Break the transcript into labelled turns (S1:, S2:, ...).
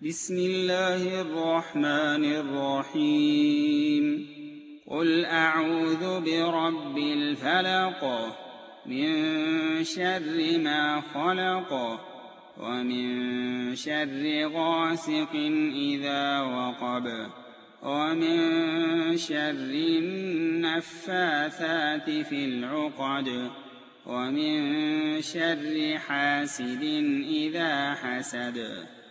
S1: بسم الله الرحمن الرحيم قل أعوذ برب الفلق من شر ما خلق ومن شر غاسق إذا وقب ومن شر النفاثات في العقد ومن شر حاسد إذا حسد.